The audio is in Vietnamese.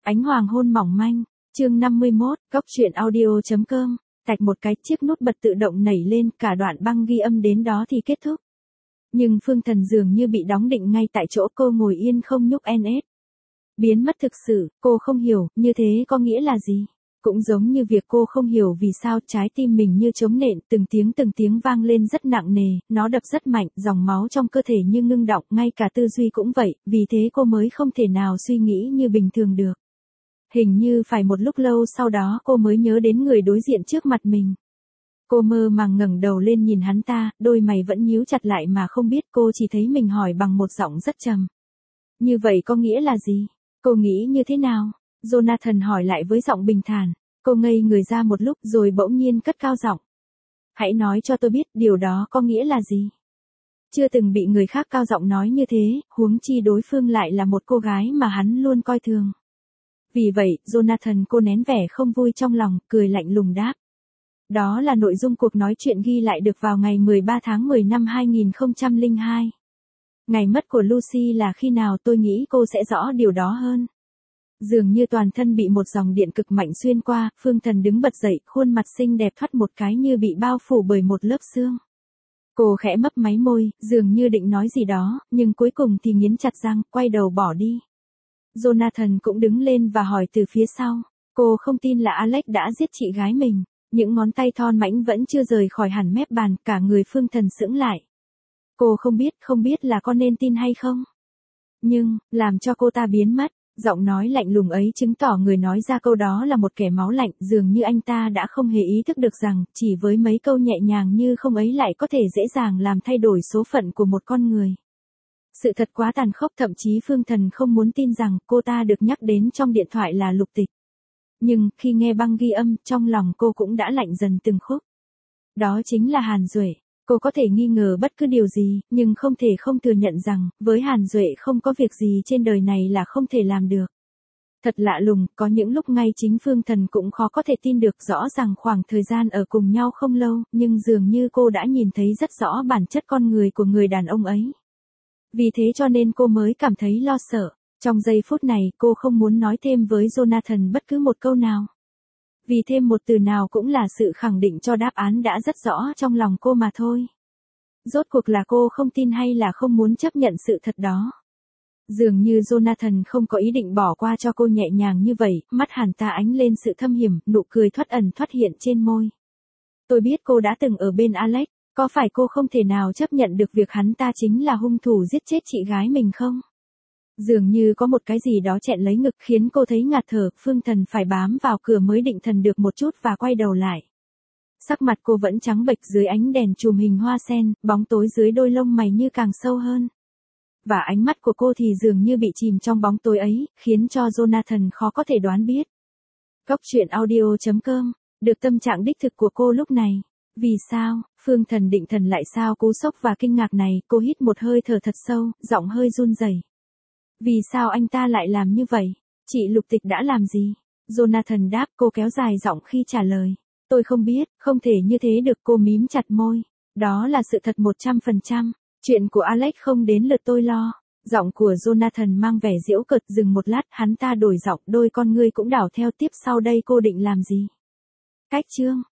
Ánh hoàng hôn mỏng manh, chương 51, góc truyện audio.com, tạch một cái chiếc nút bật tự động nảy lên, cả đoạn băng ghi âm đến đó thì kết thúc. Nhưng Phương Thần dường như bị đóng định ngay tại chỗ, cô ngồi yên không nhúc nhích. Biến mất thực sự, cô không hiểu, như thế có nghĩa là gì? Cũng giống như việc cô không hiểu vì sao trái tim mình như trống nện, từng tiếng vang lên rất nặng nề, nó đập rất mạnh, dòng máu trong cơ thể như ngưng đọng, ngay cả tư duy cũng vậy, vì thế cô mới không thể nào suy nghĩ như bình thường được. Hình như phải một lúc lâu sau đó cô mới nhớ đến người đối diện trước mặt mình. Cô mơ màng ngẩng đầu lên nhìn hắn ta, đôi mày vẫn nhíu chặt lại mà không biết, cô chỉ thấy mình hỏi bằng một giọng rất trầm. Như vậy có nghĩa là gì? Cô nghĩ như thế nào? Jonathan hỏi lại với giọng bình thản. Cô ngây người ra một lúc rồi bỗng nhiên cất cao giọng. Hãy nói cho tôi biết điều đó có nghĩa là gì? Chưa từng bị người khác cao giọng nói như thế, huống chi đối phương lại là một cô gái mà hắn luôn coi thường. Vì vậy, Jonathan cô nén vẻ không vui trong lòng, cười lạnh lùng đáp. Đó là nội dung cuộc nói chuyện ghi lại được vào ngày 13 tháng 10 năm 2002. Ngày mất của Lucy là khi nào, tôi nghĩ cô sẽ rõ điều đó hơn. Dường như toàn thân bị một dòng điện cực mạnh xuyên qua, Phương Thần đứng bật dậy, khuôn mặt xinh đẹp thoắt một cái như bị bao phủ bởi một lớp sương. Cô khẽ mấp máy môi, dường như định nói gì đó, nhưng cuối cùng thì nghiến chặt răng, quay đầu bỏ đi. Jonathan cũng đứng lên và hỏi từ phía sau. Cô không tin là Alex đã giết chị gái mình. Những ngón tay thon mảnh vẫn chưa rời khỏi hẳn mép bàn, cả người Phương Thần sững lại. Cô không biết là có nên tin hay không. Nhưng, làm cho cô ta biến mất. Giọng nói lạnh lùng ấy chứng tỏ người nói ra câu đó là một kẻ máu lạnh, dường như anh ta đã không hề ý thức được rằng, chỉ với mấy câu nhẹ nhàng như không ấy lại có thể dễ dàng làm thay đổi số phận của một con người. Sự thật quá tàn khốc, thậm chí Phương Thần không muốn tin rằng cô ta được nhắc đến trong điện thoại là Lục Tịch. Nhưng, khi nghe băng ghi âm, trong lòng cô cũng đã lạnh dần từng khúc. Đó chính là Hàn Duệ. Cô có thể nghi ngờ bất cứ điều gì, nhưng không thể không thừa nhận rằng, với Hàn Duệ không có việc gì trên đời này là không thể làm được. Thật lạ lùng, có những lúc ngay chính Phương Thần cũng khó có thể tin được, rõ ràng khoảng thời gian ở cùng nhau không lâu, nhưng dường như cô đã nhìn thấy rất rõ bản chất con người của người đàn ông ấy. Vì thế cho nên cô mới cảm thấy lo sợ. Trong giây phút này, cô không muốn nói thêm với Jonathan bất cứ một câu nào. Vì thêm một từ nào cũng là sự khẳng định cho đáp án đã rất rõ trong lòng cô mà thôi. Rốt cuộc là cô không tin hay là không muốn chấp nhận sự thật đó. Dường như Jonathan không có ý định bỏ qua cho cô nhẹ nhàng như vậy, mắt hắn ta ánh lên sự thâm hiểm, nụ cười thoắt ẩn thoắt hiện trên môi. Tôi biết cô đã từng ở bên Alex, có phải cô không thể nào chấp nhận được việc hắn ta chính là hung thủ giết chết chị gái mình không? Dường như có một cái gì đó chẹn lấy ngực khiến cô thấy ngạt thở, Phương Thần phải bám vào cửa mới định thần được một chút và quay đầu lại. Sắc mặt cô vẫn trắng bệch dưới ánh đèn chùm hình hoa sen, bóng tối dưới đôi lông mày như càng sâu hơn. Và ánh mắt của cô thì dường như bị chìm trong bóng tối ấy, khiến cho Jonathan khó có thể đoán biết. Góc truyện audio.com, được tâm trạng đích thực của cô lúc này. Vì sao? Phương Thần định thần lại sao cú sốc và kinh ngạc này, cô hít một hơi thở thật sâu, giọng hơi run rẩy. Vì sao anh ta lại làm như vậy? Chị Lục Tịch đã làm gì? Jonathan đáp, cô kéo dài giọng khi trả lời. Tôi không biết, không thể như thế được, cô mím chặt môi. Đó là sự thật 100%. Chuyện của Alex không đến lượt tôi lo. Giọng của Jonathan mang vẻ giễu cợt, dừng một lát, hắn ta đổi giọng, đôi con ngươi cũng đảo theo, tiếp sau đây cô định làm gì? Cách chương.